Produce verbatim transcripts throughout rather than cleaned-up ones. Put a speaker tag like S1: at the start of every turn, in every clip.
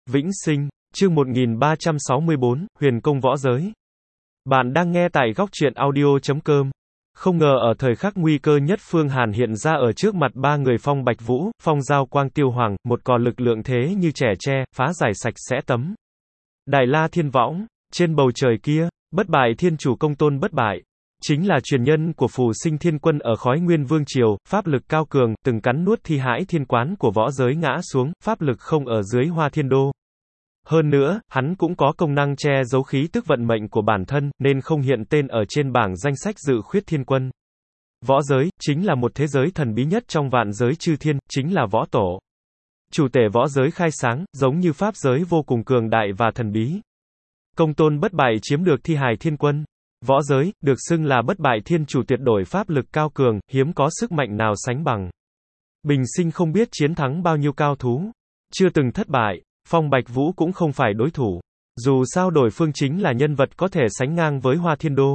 S1: Vĩnh sinh, chương một nghìn ba trăm sáu mươi bốn, Huyền công võ giới. Bạn đang nghe tại góc truyện audio.com. Không ngờ ở thời khắc nguy cơ nhất Phương Hàn hiện ra ở trước mặt ba người Phong Bạch Vũ, Phong Giao Quang Tiêu Hoàng, một cò lực lượng thế như trẻ tre, phá giải sạch sẽ tấm. Đại La Thiên Võng, trên bầu trời kia, bất bại thiên chủ công tôn bất bại. Chính là truyền nhân của phù sinh thiên quân ở khói nguyên vương triều, pháp lực cao cường, từng cắn nuốt thi hãi thiên quán của võ giới ngã xuống, pháp lực không ở dưới hoa thiên đô. Hơn nữa, hắn cũng có công năng che giấu khí tức vận mệnh của bản thân, nên không hiện tên ở trên bảng danh sách dự khuyết thiên quân. Võ giới, chính là một thế giới thần bí nhất trong vạn giới chư thiên, chính là võ tổ. Chủ tể võ giới khai sáng, giống như pháp giới vô cùng cường đại và thần bí. Công tôn bất bại chiếm được thi hài thiên quân. Võ giới, được xưng là bất bại thiên chủ tuyệt đối pháp lực cao cường, hiếm có sức mạnh nào sánh bằng. Bình sinh không biết chiến thắng bao nhiêu cao thú. Chưa từng thất bại, Phong Bạch Vũ cũng không phải đối thủ. Dù sao đối phương chính là nhân vật có thể sánh ngang với Hoa Thiên Đô.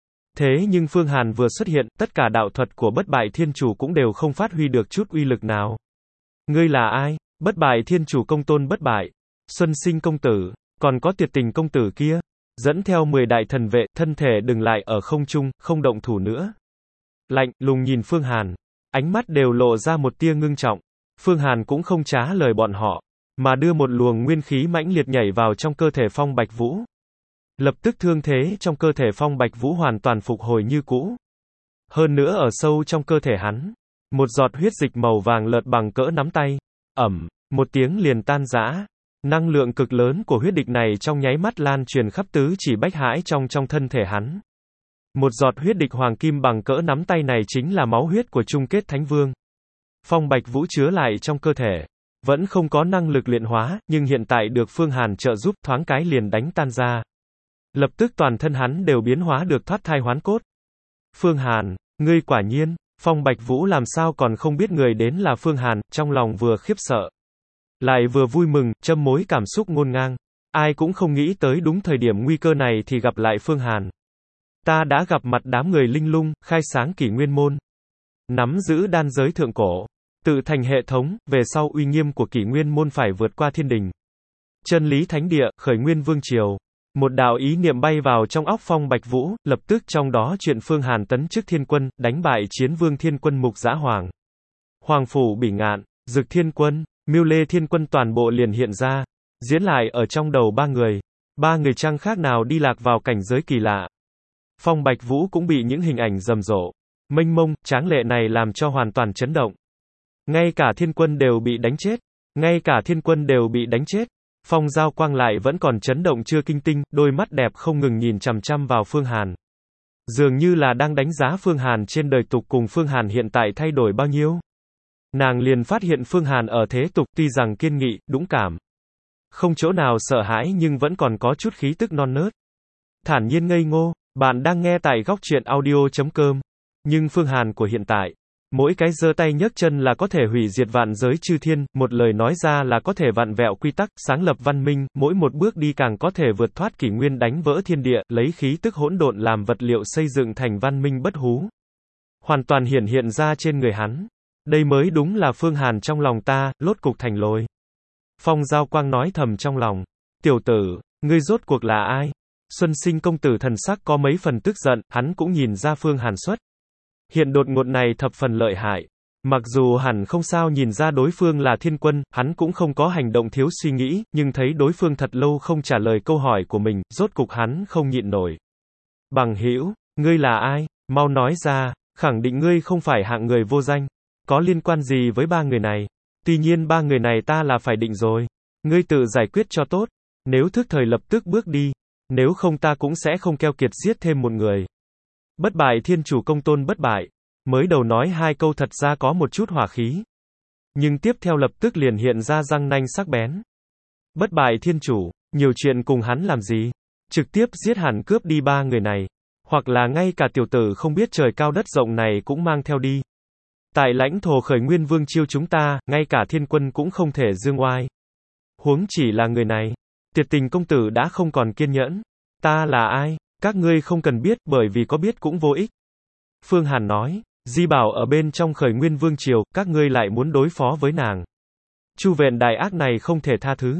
S1: Thế nhưng Phương Hàn vừa xuất hiện, tất cả đạo thuật của bất bại thiên chủ cũng đều không phát huy được chút uy lực nào. Ngươi là ai? Bất bại thiên chủ công tôn bất bại. Xuân sinh công tử, còn có tuyệt tình công tử kia. Dẫn theo mười đại thần vệ, thân thể đừng lại ở không trung, không động thủ nữa. Lạnh, lùng nhìn Phương Hàn. Ánh mắt đều lộ ra một tia ngưng trọng. Phương Hàn cũng không trả lời bọn họ, mà đưa một luồng nguyên khí mãnh liệt nhảy vào trong cơ thể Phong Bạch Vũ. Lập tức thương thế trong cơ thể Phong Bạch Vũ hoàn toàn phục hồi như cũ. Hơn nữa ở sâu trong cơ thể hắn, một giọt huyết dịch màu vàng lợt bằng cỡ nắm tay. Ẩm, một tiếng liền tan rã. Năng lượng cực lớn của huyết địch này trong nháy mắt lan truyền khắp tứ chỉ bách hải trong trong thân thể hắn. Một giọt huyết địch hoàng kim bằng cỡ nắm tay này chính là máu huyết của chung kết thánh vương. Phong Bạch Vũ chứa lại trong cơ thể. Vẫn không có năng lực luyện hóa, nhưng hiện tại được Phương Hàn trợ giúp, thoáng cái liền đánh tan ra. Lập tức toàn thân hắn đều biến hóa được thoát thai hoán cốt. Phương Hàn, ngươi quả nhiên, Phong Bạch Vũ làm sao còn không biết người đến là Phương Hàn, trong lòng vừa khiếp sợ, lại vừa vui mừng, châm mối cảm xúc ngổn ngang. Ai cũng không nghĩ tới đúng thời điểm nguy cơ này thì gặp lại Phương Hàn. Ta đã gặp mặt đám người linh lung, khai sáng kỷ nguyên môn. Nắm giữ đan giới thượng cổ. Tự thành hệ thống, về sau uy nghiêm của kỷ nguyên môn phải vượt qua thiên đình. Chân lý thánh địa, khởi nguyên vương triều. Một đạo ý niệm bay vào trong óc Phong Bạch Vũ, lập tức trong đó chuyện Phương Hàn tấn chức thiên quân, đánh bại chiến vương thiên quân Mục Dã Hoàng. Hoàng phủ Bỉ Ngạn, Dực Thiên Quân, Mưu Lê Thiên Quân toàn bộ liền hiện ra, diễn lại ở trong đầu ba người. Ba người chẳng khác nào đi lạc vào cảnh giới kỳ lạ. Phong Bạch Vũ cũng bị những hình ảnh rầm rộ, mênh mông, tráng lệ này làm cho hoàn toàn chấn động. Ngay cả thiên quân đều bị đánh chết. Ngay cả thiên quân đều bị đánh chết. Phong Giao Quang lại vẫn còn chấn động chưa kinh tinh, đôi mắt đẹp không ngừng nhìn chằm chằm vào Phương Hàn. Dường như là đang đánh giá Phương Hàn trên đời tục cùng Phương Hàn hiện tại thay đổi bao nhiêu. Nàng liền phát hiện Phương Hàn ở thế tục tuy rằng kiên nghị, dũng cảm, không chỗ nào sợ hãi nhưng vẫn còn có chút khí tức non nớt. Thản nhiên ngây ngô, bạn đang nghe tại góc truyện audio.com. Nhưng Phương Hàn của hiện tại, mỗi cái giơ tay nhấc chân là có thể hủy diệt vạn giới chư thiên, một lời nói ra là có thể vặn vẹo quy tắc, sáng lập văn minh, mỗi một bước đi càng có thể vượt thoát kỷ nguyên đánh vỡ thiên địa, lấy khí tức hỗn độn làm vật liệu xây dựng thành văn minh bất hú. Hoàn toàn hiển hiện ra trên người hắn. Đây mới đúng là Phương Hàn trong lòng ta, lốt cục thành lồi. Phong Giao Quang nói thầm trong lòng. Tiểu tử, ngươi rốt cuộc là ai? Xuân sinh công tử thần sắc có mấy phần tức giận, hắn cũng nhìn ra Phương Hàn xuất hiện đột ngột này thập phần lợi hại. Mặc dù hẳn không sao nhìn ra đối phương là thiên quân, hắn cũng không có hành động thiếu suy nghĩ, nhưng thấy đối phương thật lâu không trả lời câu hỏi của mình, rốt cục hắn không nhịn nổi. Bằng hữu, ngươi là ai? Mau nói ra, khẳng định ngươi không phải hạng người vô danh. Có liên quan gì với ba người này? Tuy nhiên ba người này ta là phải định rồi. Ngươi tự giải quyết cho tốt. Nếu thức thời lập tức bước đi. Nếu không ta cũng sẽ không keo kiệt giết thêm một người. Bất bại thiên chủ công tôn bất bại. Mới đầu nói hai câu thật ra có một chút hỏa khí. Nhưng tiếp theo lập tức liền hiện ra răng nanh sắc bén. Bất bại thiên chủ, nhiều chuyện cùng hắn làm gì? Trực tiếp giết hẳn cướp đi ba người này. Hoặc là ngay cả tiểu tử không biết trời cao đất rộng này cũng mang theo đi. Tại lãnh thổ khởi nguyên vương chiêu chúng ta, ngay cả thiên quân cũng không thể dương oai. Huống chỉ là người này. Tuyệt tình công tử đã không còn kiên nhẫn. Ta là ai? Các ngươi không cần biết, bởi vì có biết cũng vô ích. Phương Hàn nói, Di Bảo ở bên trong khởi nguyên vương triều, các ngươi lại muốn đối phó với nàng. Chu vẹn đại ác này không thể tha thứ.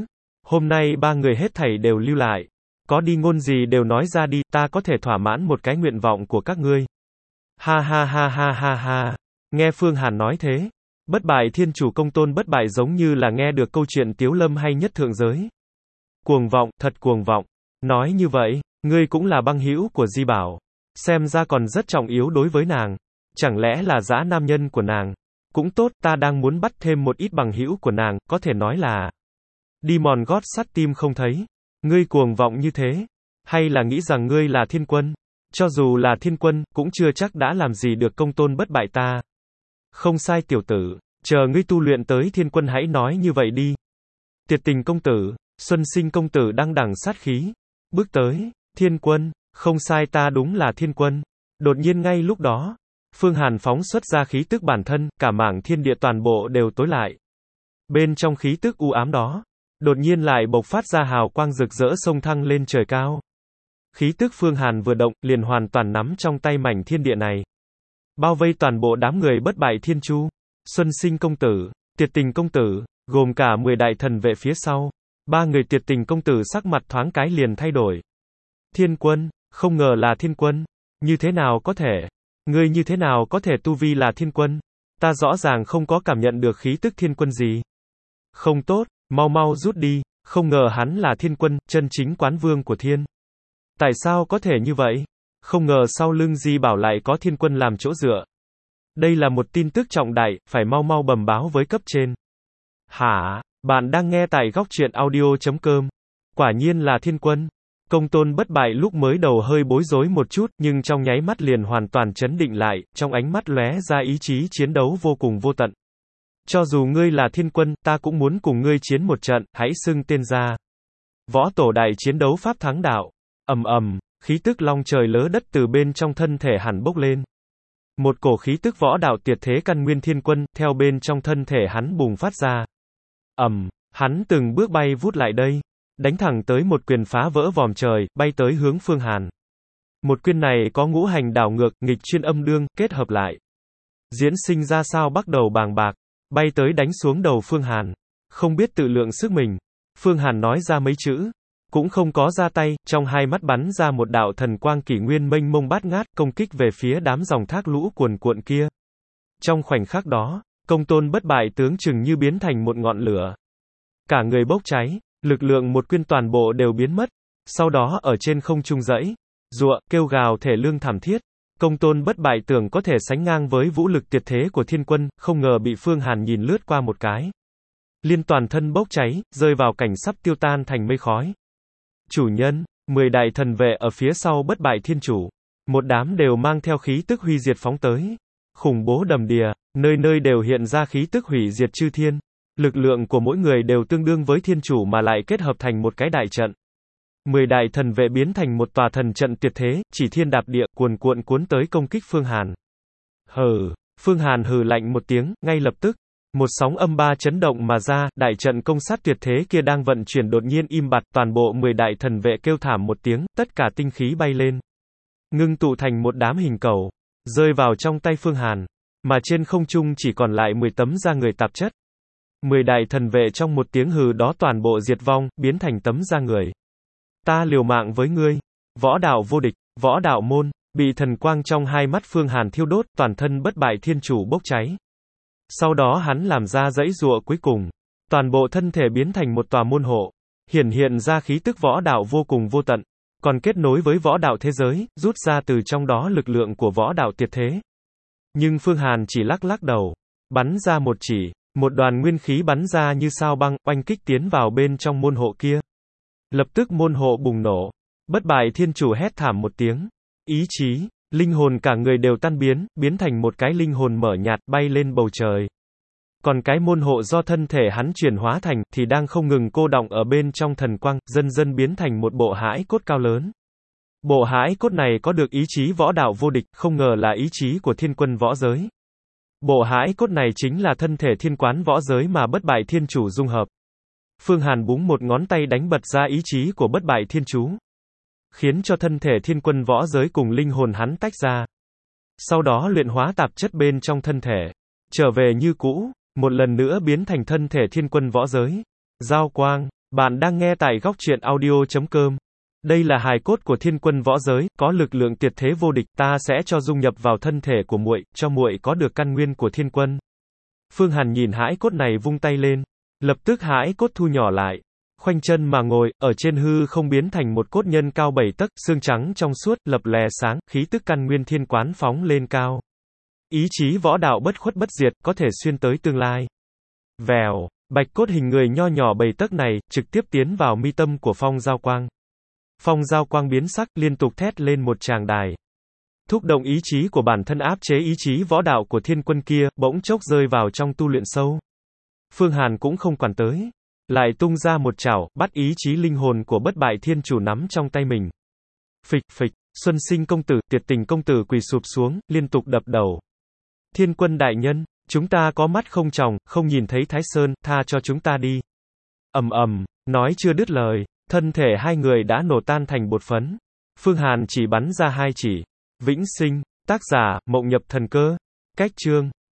S1: Hôm nay ba người hết thảy đều lưu lại. Có đi ngôn gì đều nói ra đi, ta có thể thỏa mãn một cái nguyện vọng của các ngươi. Ha ha ha ha ha ha. Nghe Phương Hàn nói thế, bất bại thiên chủ Công Tôn Bất Bại giống như là nghe được câu chuyện tiếu lâm hay nhất thượng giới. Cuồng vọng, thật cuồng vọng. Nói như vậy, ngươi cũng là băng hữu của Di Bảo. Xem ra còn rất trọng yếu đối với nàng. Chẳng lẽ là dã nam nhân của nàng? Cũng tốt, ta đang muốn bắt thêm một ít bằng hữu của nàng, có thể nói là đi mòn gót sắt tim không thấy. Ngươi cuồng vọng như thế, hay là nghĩ rằng ngươi là thiên quân? Cho dù là thiên quân, cũng chưa chắc đã làm gì được Công Tôn Bất Bại ta. Không sai tiểu tử, chờ ngươi tu luyện tới thiên quân hãy nói như vậy đi. Tiệt Tình công tử, Xuân Sinh công tử đăng đẳng sát khí, bước tới, thiên quân, không sai ta đúng là thiên quân. Đột nhiên ngay lúc đó, Phương Hàn phóng xuất ra khí tức bản thân, cả mảng thiên địa toàn bộ đều tối lại. Bên trong khí tức u ám đó, đột nhiên lại bộc phát ra hào quang rực rỡ xông thăng lên trời cao. Khí tức Phương Hàn vừa động, liền hoàn toàn nắm trong tay mảnh thiên địa này. Bao vây toàn bộ đám người bất bại thiên chu, Xuân Sinh công tử, Tiệt Tình công tử, gồm cả mười đại thần vệ phía sau. Ba người Tiệt Tình công tử sắc mặt thoáng cái liền thay đổi. Thiên quân, không ngờ là thiên quân. Như thế nào có thể? Ngươi như thế nào có thể tu vi là thiên quân? Ta rõ ràng không có cảm nhận được khí tức thiên quân gì. Không tốt, mau mau rút đi, không ngờ hắn là thiên quân, chân chính quán vương của thiên. Tại sao có thể như vậy? Không ngờ sau lưng Di Bảo lại có thiên quân làm chỗ dựa. Đây là một tin tức trọng đại, phải mau mau bẩm báo với cấp trên. Hả? Bạn đang nghe tại góc truyện audio chấm com. Quả nhiên là thiên quân. Công Tôn Bất Bại lúc mới đầu hơi bối rối một chút, nhưng trong nháy mắt liền hoàn toàn chấn định lại, trong ánh mắt lóe ra ý chí chiến đấu vô cùng vô tận. Cho dù ngươi là thiên quân, ta cũng muốn cùng ngươi chiến một trận, hãy xưng tên ra. Võ tổ đại chiến đấu pháp thắng đạo. Ầm ầm, khí tức long trời lỡ đất từ bên trong thân thể hắn bốc lên. Một cổ khí tức võ đạo tuyệt thế căn nguyên thiên quân, theo bên trong thân thể hắn bùng phát ra. Ầm, hắn từng bước bay vút lại đây, đánh thẳng tới một quyền phá vỡ vòm trời, bay tới hướng Phương Hàn. Một quyền này có ngũ hành đảo ngược, nghịch chuyên âm đương, kết hợp lại. Diễn sinh ra sao bắt đầu bàng bạc, bay tới đánh xuống đầu Phương Hàn. Không biết tự lượng sức mình, Phương Hàn nói ra mấy chữ, cũng không có ra tay, trong hai mắt bắn ra một đạo thần quang kỷ nguyên mênh mông bát ngát, công kích về phía đám dòng thác lũ cuồn cuộn kia. Trong khoảnh khắc đó, Công Tôn Bất Bại tướng chừng như biến thành một ngọn lửa. Cả người bốc cháy, lực lượng một quyên toàn bộ đều biến mất. Sau đó ở trên không trung dãy, giụa, kêu gào thể lương thảm thiết. Công Tôn Bất Bại tưởng có thể sánh ngang với vũ lực tuyệt thế của thiên quân, không ngờ bị Phương Hàn nhìn lướt qua một cái. Liên toàn thân bốc cháy, rơi vào cảnh sắp tiêu tan thành mây khói. Chủ nhân, mười đại thần vệ ở phía sau Bất Bại thiên chủ. Một đám đều mang theo khí tức huy diệt phóng tới. Khủng bố đầm đìa, nơi nơi đều hiện ra khí tức hủy diệt chư thiên. Lực lượng của mỗi người đều tương đương với thiên chủ mà lại kết hợp thành một cái đại trận. Mười đại thần vệ biến thành một tòa thần trận tuyệt thế, chỉ thiên đạp địa, cuồn cuộn cuốn tới công kích Phương Hàn. Hừ, Phương Hàn hừ lạnh một tiếng, ngay lập tức, một sóng âm ba chấn động mà ra, đại trận công sát tuyệt thế kia đang vận chuyển đột nhiên im bặt, toàn bộ mười đại thần vệ kêu thảm một tiếng, tất cả tinh khí bay lên, ngưng tụ thành một đám hình cầu, rơi vào trong tay Phương Hàn, mà trên không trung chỉ còn lại mười tấm da người tạp chất. Mười đại thần vệ trong một tiếng hừ đó toàn bộ diệt vong, biến thành tấm da người. Ta liều mạng với ngươi. Võ đạo vô địch, võ đạo môn, bị thần quang trong hai mắt Phương Hàn thiêu đốt, toàn thân Bất Bại thiên chủ bốc cháy. Sau đó hắn làm ra dãy giụa cuối cùng. Toàn bộ thân thể biến thành một tòa môn hộ. Hiển hiện ra khí tức võ đạo vô cùng vô tận. Còn kết nối với võ đạo thế giới, rút ra từ trong đó lực lượng của võ đạo tuyệt thế. Nhưng Phương Hàn chỉ lắc lắc đầu. Bắn ra một chỉ. Một đoàn nguyên khí bắn ra như sao băng, oanh kích tiến vào bên trong môn hộ kia. Lập tức môn hộ bùng nổ. Bất Bại thiên chủ hét thảm một tiếng. Ý chí, linh hồn cả người đều tan biến, biến thành một cái linh hồn mở nhạt, bay lên bầu trời. Còn cái môn hộ do thân thể hắn chuyển hóa thành, thì đang không ngừng cô đọng ở bên trong thần quang, dần dần biến thành một bộ hãi cốt cao lớn. Bộ hãi cốt này có được ý chí võ đạo vô địch, không ngờ là ý chí của thiên quân võ giới. Bộ hãi cốt này chính là thân thể thiên quán võ giới mà Bất Bại thiên chủ dung hợp. Phương Hàn búng một ngón tay đánh bật ra ý chí của Bất Bại thiên chú, khiến cho thân thể thiên quân võ giới cùng linh hồn hắn tách ra. Sau đó luyện hóa tạp chất bên trong thân thể, trở về như cũ, một lần nữa biến thành thân thể thiên quân võ giới. Giao quang, Bạn đang nghe tại góc truyện audio chấm com. Đây là hài cốt của thiên quân võ giới, có lực lượng tuyệt thế vô địch, ta sẽ cho dung nhập vào thân thể của muội, cho muội có được căn nguyên của thiên quân. Phương Hàn nhìn hãi cốt này vung tay lên, lập tức hãi cốt thu nhỏ lại, khoanh chân mà ngồi, ở trên hư không biến thành một cốt nhân cao bảy tấc, xương trắng trong suốt, lập lè sáng, khí tức căn nguyên thiên quán phóng lên cao. Ý chí võ đạo bất khuất bất diệt, có thể xuyên tới tương lai. Vèo, bạch cốt hình người nho nhỏ bảy tấc này, trực tiếp tiến vào mi tâm của Phong Giao Quang. Phong Giao Quang biến sắc, liên tục thét lên một tràng đài. Thúc động ý chí của bản thân áp chế ý chí võ đạo của thiên quân kia, bỗng chốc rơi vào trong tu luyện sâu. Phương Hàn cũng không quản tới. Lại tung ra một chảo, bắt ý chí linh hồn của bất bại thiên chủ nắm trong tay mình. Phịch, phịch, Xuân Sinh công tử, Tiệt Tình công tử quỳ sụp xuống, liên tục đập đầu. Thiên quân đại nhân, chúng ta có mắt không tròng, không nhìn thấy Thái Sơn, tha cho chúng ta đi. Ầm ầm, nói chưa đứt lời, thân thể hai người đã nổ tan thành bột phấn. Phương Hàn chỉ bắn ra hai chỉ. Vĩnh sinh, tác giả, Mộng Nhập Thần Cơ. Cách chương.